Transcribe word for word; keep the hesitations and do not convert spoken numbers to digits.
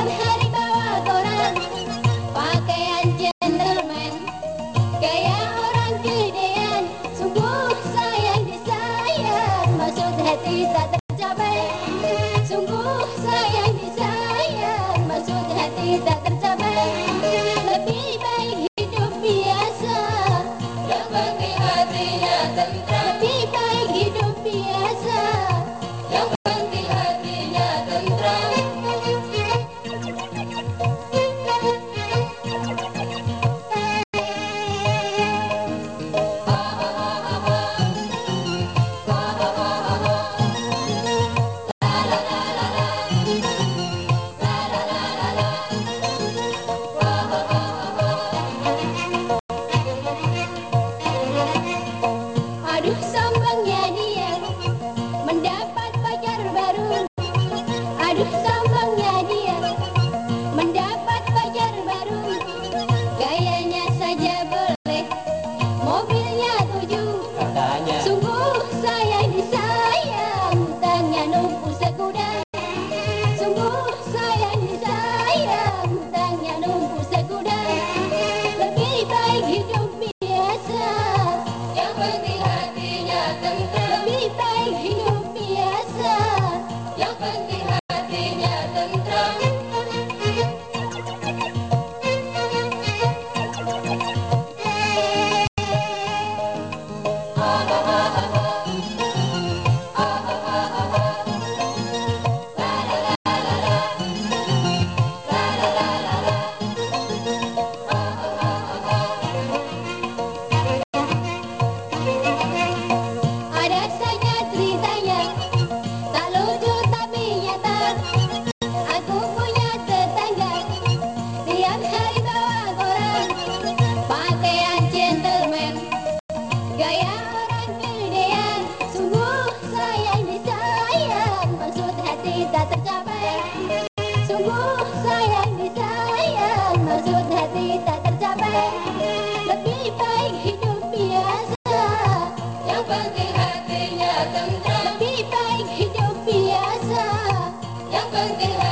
Tiap hari bawa koran, pakaian gentleman, gaya orang gedean. Sungguh sayang disayang, maksud hati tak tercapai. Sungguh sayang disayang, maksud hati tak tercapai. Lebih baik hidup biasa, yang penting hatinya tentram. Lebih baik hidup biasa, yang penting hatinya tentram. Aduh sombongnya dia mendapat pacar baru. Aduh sombongnya dia mendapat pacar baru. Gayanya saja boleh, mobilnya tujuh. Katanya Sungguh sayang disayang, hutangnya numpuk segudang. Sungguh sayang disayang, hutangnya numpuk segudang. Lebih baik hidup biasa, yang penting hatinya tentram. Lebih baik hidup biasa, yang penting hatinya tentram. Ada saja ceritanya, tak lucu tapi nyata. Aku punya tetangga, tiap hari bawa koran, pakaian gentleman, gaya orang gedean. Sungguh sayang disayang, maksud hati tak tercapai. Sungguh sayang disayang, maksud hati tak tercapai. Lebih baik hidup biasa, yang penting hatinya tentram. Lebih baik hidup biasa, yang penting